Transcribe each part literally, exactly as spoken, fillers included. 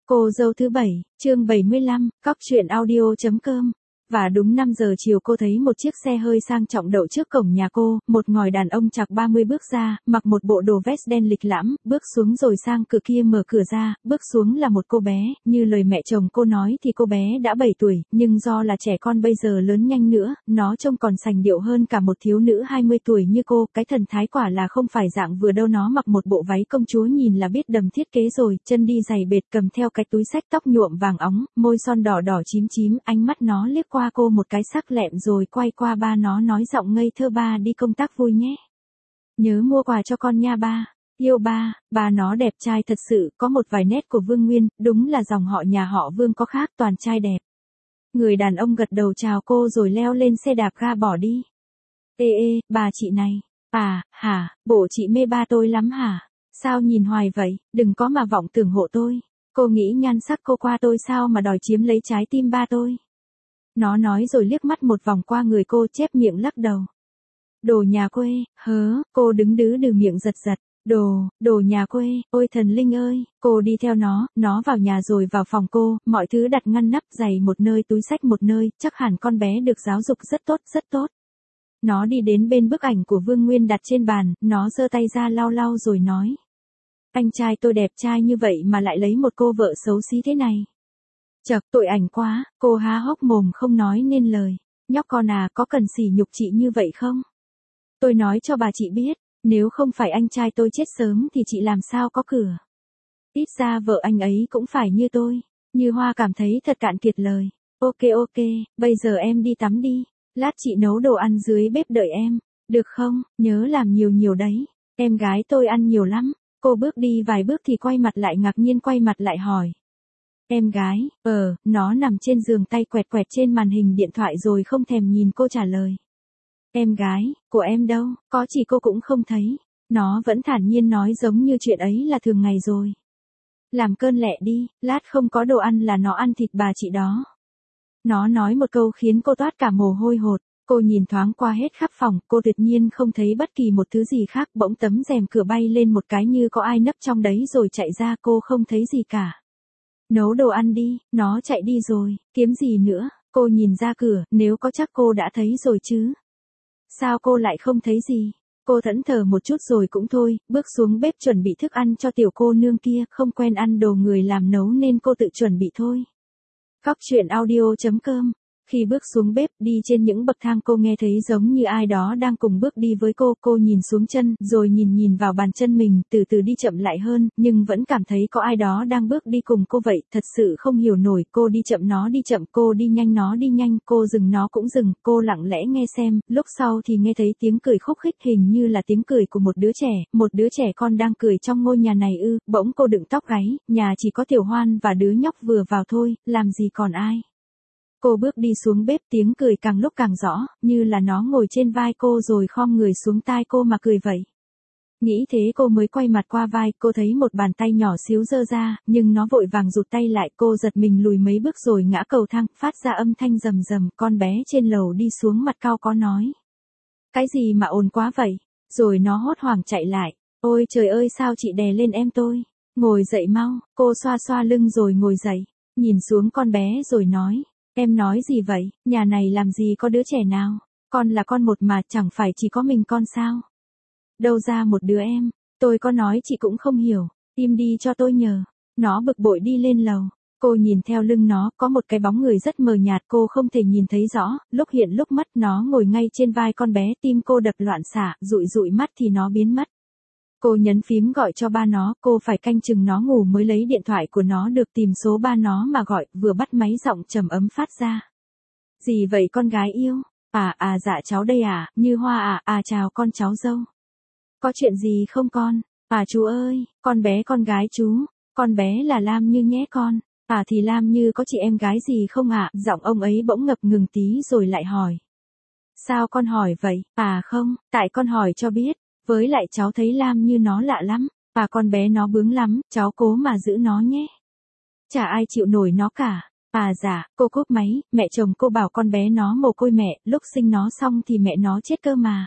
Cô dâu thứ bảy, chương bảy mươi lăm, cóc truyện audio chấm com. Và đúng năm giờ chiều cô thấy một chiếc xe hơi sang trọng đậu trước cổng nhà cô, một ngòi đàn ông chạc ba mươi bước ra, mặc một bộ đồ vest đen lịch lãm, bước xuống rồi sang cửa kia mở cửa ra, bước xuống là một cô bé, như lời mẹ chồng cô nói thì cô bé đã bảy tuổi, nhưng do là trẻ con bây giờ lớn nhanh nữa, nó trông còn sành điệu hơn cả một thiếu nữ hai mươi tuổi như cô, cái thần thái quả là không phải dạng vừa đâu, nó mặc một bộ váy công chúa nhìn là biết đầm thiết kế rồi, chân đi giày bệt cầm theo cái túi xách tóc nhuộm vàng óng, môi son đỏ đỏ tím tím, ánh mắt nó liếc qua cô một cái sắc lẹm rồi quay qua ba nó nói giọng ngây thơ: ba đi công tác vui nhé. Nhớ mua quà cho con nha ba. Yêu ba. Ba nó đẹp trai thật sự, có một vài nét của Vương Nguyên, đúng là dòng họ nhà họ Vương có khác, toàn trai đẹp. Người đàn ông gật đầu chào cô rồi leo lên xe đạp ga bỏ đi. Ê ê, bà chị này. À, hả, bộ chị mê ba tôi lắm hả? Sao nhìn hoài vậy, đừng có mà vọng tưởng hộ tôi. Cô nghĩ nhan sắc cô qua tôi sao mà đòi chiếm lấy trái tim ba tôi. Nó nói rồi liếc mắt một vòng qua người cô, chép miệng lắc đầu. Đồ nhà quê, hớ, cô đứng đứ đừ miệng giật giật. Đồ, đồ nhà quê, ôi thần linh ơi, cô đi theo nó, nó vào nhà rồi vào phòng cô, mọi thứ đặt ngăn nắp, giày một nơi, túi xách một nơi, chắc hẳn con bé được giáo dục rất tốt, rất tốt. Nó đi đến bên bức ảnh của Vương Nguyên đặt trên bàn, nó giơ tay ra lau lau rồi nói. Anh trai tôi đẹp trai như vậy mà lại lấy một cô vợ xấu xí thế này. Chật, tội ảnh quá, cô há hốc mồm không nói nên lời. Nhóc con à, có cần sỉ nhục chị như vậy không? Tôi nói cho bà chị biết, nếu không phải anh trai tôi chết sớm thì chị làm sao có cửa. Ít ra vợ anh ấy cũng phải như tôi. Như Hoa cảm thấy thật cạn kiệt lời. Ok ok, bây giờ em đi tắm đi. Lát chị nấu đồ ăn dưới bếp đợi em. Được không, nhớ làm nhiều nhiều đấy. Em gái tôi ăn nhiều lắm. Cô bước đi vài bước thì quay mặt lại ngạc nhiên quay mặt lại hỏi. Em gái, ờ, nó nằm trên giường tay quẹt quẹt trên màn hình điện thoại rồi không thèm nhìn cô trả lời. Em gái, của em đâu, có chỉ cô cũng không thấy. Nó vẫn thản nhiên nói giống như chuyện ấy là thường ngày rồi. Làm cơn lẹ đi, lát không có đồ ăn là nó ăn thịt bà chị đó. Nó nói một câu khiến cô toát cả mồ hôi hột. Cô nhìn thoáng qua hết khắp phòng, cô tuyệt nhiên không thấy bất kỳ một thứ gì khác, bỗng tấm rèm cửa bay lên một cái như có ai nấp trong đấy rồi chạy ra, cô không thấy gì cả. Nấu đồ ăn đi, nó chạy đi rồi, kiếm gì nữa, cô nhìn ra cửa, nếu có chắc cô đã thấy rồi chứ. Sao cô lại không thấy gì? Cô thẫn thờ một chút rồi cũng thôi, bước xuống bếp chuẩn bị thức ăn cho tiểu cô nương kia, không quen ăn đồ người làm nấu nên cô tự chuẩn bị thôi. Cóc truyện audio chấm com. Khi bước xuống bếp, đi trên những bậc thang cô nghe thấy giống như ai đó đang cùng bước đi với cô, cô nhìn xuống chân, rồi nhìn nhìn vào bàn chân mình, từ từ đi chậm lại hơn, nhưng vẫn cảm thấy có ai đó đang bước đi cùng cô vậy, thật sự không hiểu nổi, cô đi chậm nó đi chậm, cô đi nhanh nó đi nhanh, cô dừng nó cũng dừng, cô lặng lẽ nghe xem, lúc sau thì nghe thấy tiếng cười khúc khích hình như là tiếng cười của một đứa trẻ, một đứa trẻ con đang cười trong ngôi nhà này ư, bỗng cô đựng tóc gáy, nhà chỉ có Tiểu Hoan và đứa nhóc vừa vào thôi, làm gì còn ai. Cô bước đi xuống bếp, tiếng cười càng lúc càng rõ, như là nó ngồi trên vai cô rồi khom người xuống tai cô mà cười vậy. Nghĩ thế cô mới quay mặt qua vai, cô thấy một bàn tay nhỏ xíu giơ ra, nhưng nó vội vàng rụt tay lại, cô giật mình lùi mấy bước rồi ngã cầu thang, phát ra âm thanh rầm rầm, con bé trên lầu đi xuống mặt cau có nói. Cái gì mà ồn quá vậy? Rồi nó hốt hoảng chạy lại. Ôi trời ơi sao chị đè lên em tôi? Ngồi dậy mau, cô xoa xoa lưng rồi ngồi dậy, nhìn xuống con bé rồi nói. Em nói gì vậy, nhà này làm gì có đứa trẻ nào, con là con một mà chẳng phải chỉ có mình con sao. Đâu ra một đứa em, tôi có nói chị cũng không hiểu, im đi cho tôi nhờ. Nó bực bội đi lên lầu, cô nhìn theo lưng nó, có một cái bóng người rất mờ nhạt cô không thể nhìn thấy rõ, lúc hiện lúc mất nó ngồi ngay trên vai con bé, tim cô đập loạn xạ, dụi dụi mắt thì nó biến mất. Cô nhấn phím gọi cho ba nó, cô phải canh chừng nó ngủ mới lấy điện thoại của nó được tìm số ba nó mà gọi, vừa bắt máy giọng trầm ấm phát ra. Gì vậy con gái yêu? À à dạ cháu đây à, Như Hoa à, à chào con cháu dâu. Có chuyện gì không con? À chú ơi, con bé con gái chú, con bé là Lam Như nhé con. À thì Lam Như có chị em gái gì không ạ? À? Giọng ông ấy bỗng ngập ngừng tí rồi lại hỏi. Sao con hỏi vậy? À không, tại con hỏi cho biết. Với lại cháu thấy Lam Như nó lạ lắm, à con bé nó bướng lắm, cháu cố mà giữ nó nhé. Chả ai chịu nổi nó cả. À dạ, cô cúp máy, mẹ chồng cô bảo con bé nó mồ côi mẹ, lúc sinh nó xong thì mẹ nó chết cơ mà.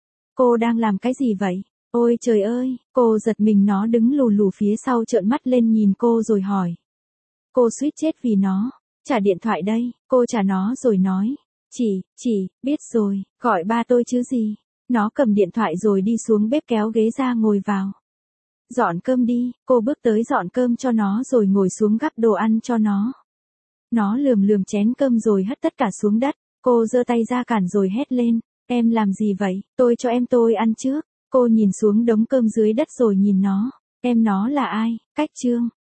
Cô đang làm cái gì vậy? Ôi trời ơi, cô giật mình nó đứng lù lù phía sau trợn mắt lên nhìn cô rồi hỏi. Cô suýt chết vì nó. Trả điện thoại đây, cô trả nó rồi nói. Chỉ, chỉ, biết rồi, gọi ba tôi chứ gì. Nó cầm điện thoại rồi đi xuống bếp kéo ghế ra ngồi vào. Dọn cơm đi, cô bước tới dọn cơm cho nó rồi ngồi xuống gắp đồ ăn cho nó. Nó lườm lườm chén cơm rồi hất tất cả xuống đất. Cô giơ tay ra cản rồi hét lên. Em làm gì vậy, tôi cho em tôi ăn trước. Cô nhìn xuống đống cơm dưới đất rồi nhìn nó. Em nó là ai, Cách Trương.